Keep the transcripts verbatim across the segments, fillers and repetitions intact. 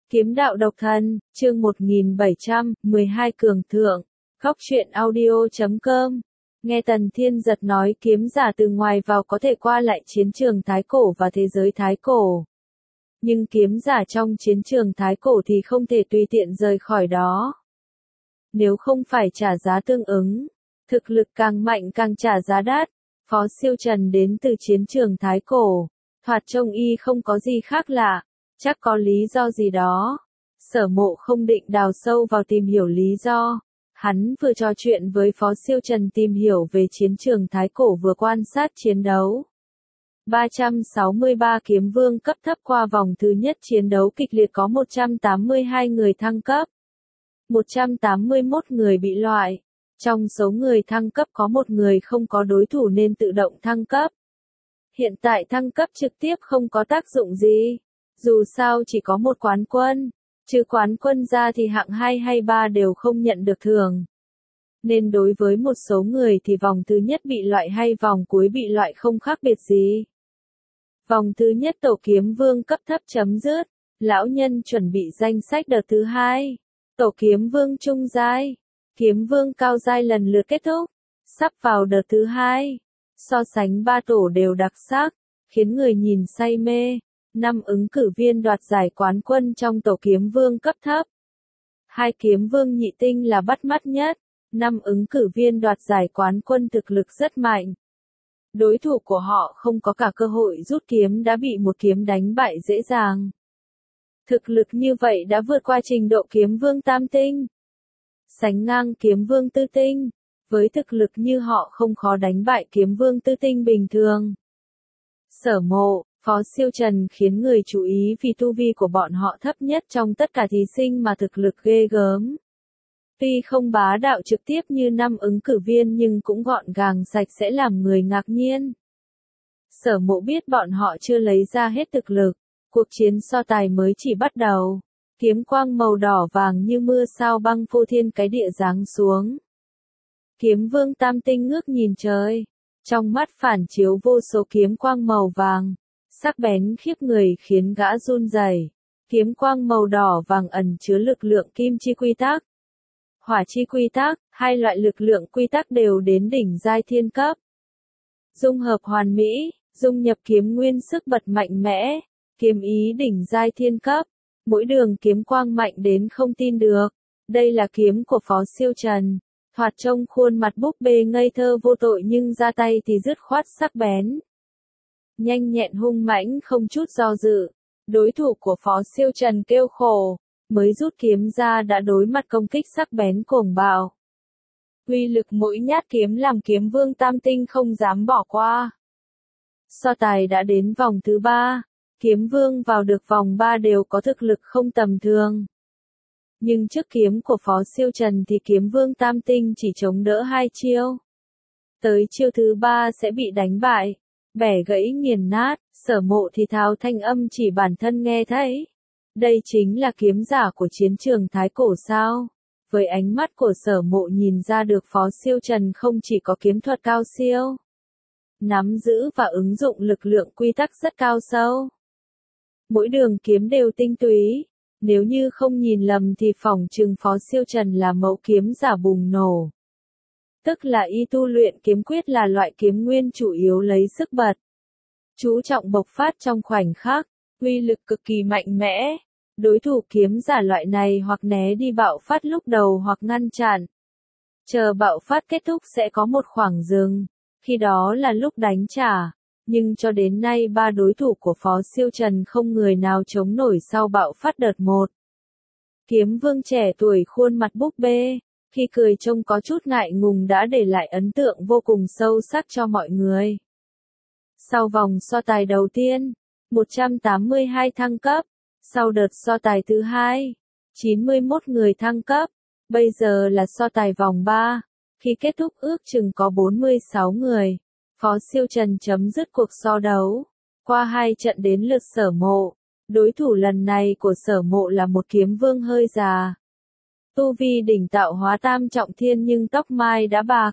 Kiếm đạo độc thân, chương một nghìn bảy trăm mười hai cường thượng, góc truyện audio chấm com. Nghe Tần Thiên Giật nói kiếm giả từ ngoài vào có thể qua lại chiến trường Thái Cổ và thế giới Thái Cổ. Nhưng kiếm giả trong chiến trường Thái Cổ thì không thể tùy tiện rời khỏi đó. Nếu không phải trả giá tương ứng, thực lực càng mạnh càng trả giá đắt. Phó Siêu Trần đến từ chiến trường Thái Cổ, thoạt trông y không có gì khác lạ. Chắc có lý do gì đó. Sở Mộ không định đào sâu vào tìm hiểu lý do. Hắn vừa trò chuyện với Phó Siêu Trần tìm hiểu về chiến trường Thái Cổ vừa quan sát chiến đấu. ba trăm sáu mươi ba kiếm vương cấp thấp qua vòng thứ nhất chiến đấu kịch liệt có một trăm tám mươi hai người thăng cấp. một trăm tám mươi mốt người bị loại. Trong số người thăng cấp có một người không có đối thủ nên tự động thăng cấp. Hiện tại thăng cấp trực tiếp không có tác dụng gì. Dù sao chỉ có một quán quân, trừ quán quân ra thì hạng hai hay ba đều không nhận được thưởng. Nên đối với một số người thì vòng thứ nhất bị loại hay vòng cuối bị loại không khác biệt gì. Vòng thứ nhất tổ kiếm vương cấp thấp chấm dứt, lão nhân chuẩn bị danh sách đợt thứ hai. Tổ kiếm vương trung giai, kiếm vương cao giai lần lượt kết thúc, sắp vào đợt thứ hai. So sánh ba tổ đều đặc sắc, khiến người nhìn say mê. Năm ứng cử viên đoạt giải quán quân trong tổ kiếm vương cấp thấp. Hai kiếm vương nhị tinh là bắt mắt nhất. Năm ứng cử viên đoạt giải quán quân thực lực rất mạnh. Đối thủ của họ không có cả cơ hội rút kiếm đã bị một kiếm đánh bại dễ dàng. Thực lực như vậy đã vượt qua trình độ kiếm vương tam tinh. Sánh ngang kiếm vương tư tinh. Với thực lực như họ không khó đánh bại kiếm vương tư tinh bình thường. Sở Mộ, Phó Siêu Trần khiến người chú ý vì tu vi của bọn họ thấp nhất trong tất cả thí sinh mà thực lực ghê gớm. Tuy không bá đạo trực tiếp như năm ứng cử viên nhưng cũng gọn gàng sạch sẽ làm người ngạc nhiên. Sở Mộ biết bọn họ chưa lấy ra hết thực lực, cuộc chiến so tài mới chỉ bắt đầu. Kiếm quang màu đỏ vàng như mưa sao băng phô thiên cái địa giáng xuống. Kiếm vương tam tinh ngước nhìn trời, trong mắt phản chiếu vô số kiếm quang màu vàng. Sắc bén khiếp người khiến gã run rẩy. Kiếm quang màu đỏ vàng ẩn chứa lực lượng kim chi quy tắc, hỏa chi quy tắc, hai loại lực lượng quy tắc đều đến đỉnh giai thiên cấp. Dung hợp hoàn mỹ, dung nhập kiếm nguyên sức bật mạnh mẽ, kiếm ý đỉnh giai thiên cấp, mỗi đường kiếm quang mạnh đến không tin được. Đây là kiếm của Phó Siêu Trần, thoạt trông khuôn mặt búp bê ngây thơ vô tội nhưng ra tay thì dứt khoát sắc bén. Nhanh nhẹn hung mãnh không chút do dự. Đối thủ của Phó Siêu Trần kêu khổ, mới rút kiếm ra đã đối mặt công kích sắc bén cuồng bạo. Uy lực mỗi nhát kiếm làm kiếm vương tam tinh không dám bỏ qua. So tài đã đến vòng thứ ba, kiếm vương vào được vòng ba đều có thực lực không tầm thường. Nhưng trước kiếm của Phó Siêu Trần thì kiếm vương tam tinh chỉ chống đỡ hai chiêu. Tới chiêu thứ ba sẽ bị đánh bại. Bẻ gãy nghiền nát, Sở Mộ thì thào thanh âm chỉ bản thân nghe thấy. Đây chính là kiếm giả của chiến trường Thái Cổ sao? Với ánh mắt của Sở Mộ nhìn ra được Phó Siêu Trần không chỉ có kiếm thuật cao siêu, nắm giữ và ứng dụng lực lượng quy tắc rất cao sâu. Mỗi đường kiếm đều tinh túy, nếu như không nhìn lầm thì phỏng chừng Phó Siêu Trần là mẫu kiếm giả bùng nổ. Tức là y tu luyện kiếm quyết là loại kiếm nguyên chủ yếu lấy sức bật. Chú trọng bộc phát trong khoảnh khắc, uy lực cực kỳ mạnh mẽ. Đối thủ kiếm giả loại này hoặc né đi bạo phát lúc đầu hoặc ngăn chặn. Chờ bạo phát kết thúc sẽ có một khoảng dừng, khi đó là lúc đánh trả. Nhưng cho đến nay ba đối thủ của Phó Siêu Trần không người nào chống nổi sau bạo phát đợt một. Kiếm vương trẻ tuổi khuôn mặt búp bê. Khi cười trông có chút ngại ngùng đã để lại ấn tượng vô cùng sâu sắc cho mọi người. Sau vòng so tài đầu tiên, một trăm tám mươi hai thăng cấp. Sau đợt so tài thứ hai, chín mươi mốt người thăng cấp. Bây giờ là so tài vòng ba. Khi kết thúc ước chừng có bốn mươi sáu người. Phó Siêu Trần chấm dứt cuộc so đấu. Qua hai trận đến lượt Sở Mộ. Đối thủ lần này của Sở Mộ là một kiếm vương hơi già. Tu vi đỉnh tạo hóa tam trọng thiên nhưng tóc mai đã bạc.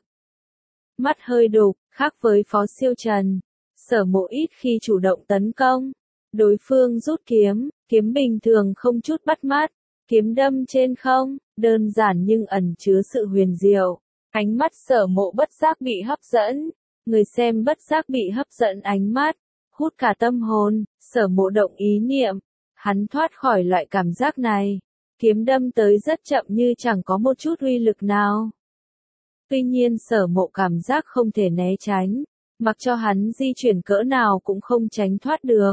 Mắt hơi đục, khác với Phó Siêu Trần. Sở Mộ ít khi chủ động tấn công. Đối phương rút kiếm, kiếm bình thường không chút bắt mắt, kiếm đâm trên không, đơn giản nhưng ẩn chứa sự huyền diệu. Ánh mắt Sở Mộ bất giác bị hấp dẫn, người xem bất giác bị hấp dẫn ánh mắt, hút cả tâm hồn, Sở Mộ động ý niệm, hắn thoát khỏi loại cảm giác này. Kiếm đâm tới rất chậm như chẳng có một chút uy lực nào. Tuy nhiên Sở Mộ cảm giác không thể né tránh, mặc cho hắn di chuyển cỡ nào cũng không tránh thoát được.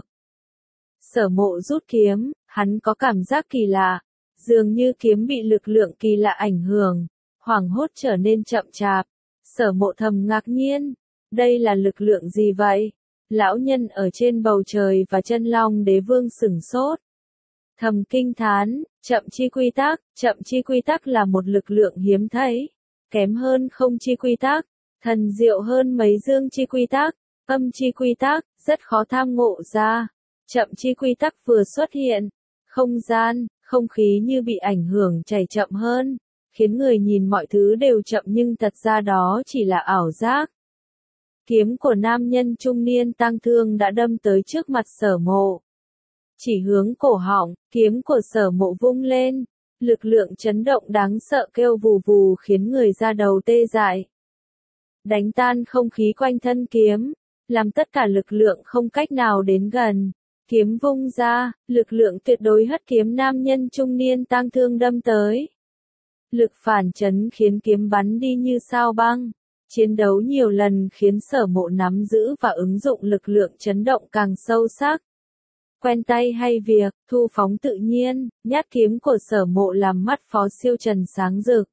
Sở Mộ rút kiếm, hắn có cảm giác kỳ lạ, dường như kiếm bị lực lượng kỳ lạ ảnh hưởng, hoảng hốt trở nên chậm chạp. Sở Mộ thầm ngạc nhiên, đây là lực lượng gì vậy? Lão nhân ở trên bầu trời và Chân Long Đế Vương sửng sốt. Thầm kinh thán, chậm chi quy tắc, chậm chi quy tắc là một lực lượng hiếm thấy, kém hơn không chi quy tắc, thần diệu hơn mấy dương chi quy tắc, âm chi quy tắc, rất khó tham ngộ ra. Chậm chi quy tắc vừa xuất hiện, không gian, không khí như bị ảnh hưởng chảy chậm hơn, khiến người nhìn mọi thứ đều chậm nhưng thật ra đó chỉ là ảo giác. Kiếm của nam nhân trung niên tang thương đã đâm tới trước mặt Sở Mộ. Chỉ hướng cổ họng, kiếm của Sở Mộ vung lên, lực lượng chấn động đáng sợ kêu vù vù khiến người da đầu tê dại. Đánh tan không khí quanh thân kiếm, làm tất cả lực lượng không cách nào đến gần. Kiếm vung ra, lực lượng tuyệt đối hất kiếm nam nhân trung niên tang thương đâm tới. Lực phản chấn khiến kiếm bắn đi như sao băng. Chiến đấu nhiều lần khiến Sở Mộ nắm giữ và ứng dụng lực lượng chấn động càng sâu sắc. Quen tay hay việc, thu phóng tự nhiên, nhát kiếm của Sở Mộ làm mắt Phó Siêu Trần sáng rực.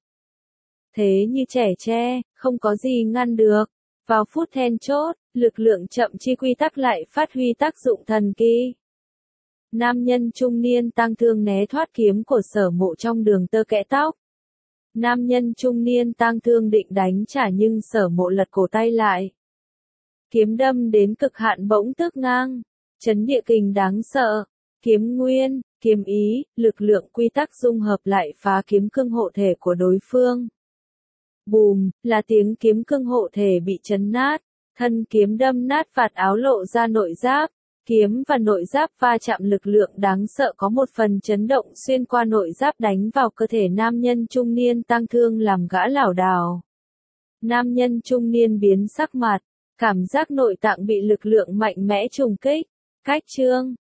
Thế như trẻ tre, không có gì ngăn được. Vào phút then chốt, lực lượng chậm chi quy tắc lại phát huy tác dụng thần kỳ. Nam nhân trung niên tang thương né thoát kiếm của Sở Mộ trong đường tơ kẽ tóc. Nam nhân trung niên tang thương định đánh trả nhưng Sở Mộ lật cổ tay lại. Kiếm đâm đến cực hạn bỗng tước ngang, chấn địa kình đáng sợ, kiếm nguyên, kiếm ý, lực lượng quy tắc dung hợp lại phá kiếm cương hộ thể của đối phương. Bùm, là tiếng kiếm cương hộ thể bị chấn nát, thân kiếm đâm nát vạt áo lộ ra nội giáp, kiếm và nội giáp va chạm lực lượng đáng sợ có một phần chấn động xuyên qua nội giáp đánh vào cơ thể nam nhân trung niên tang thương làm gã lảo đảo. Nam nhân trung niên biến sắc mặt, cảm giác nội tạng bị lực lượng mạnh mẽ trùng kích, cách chương.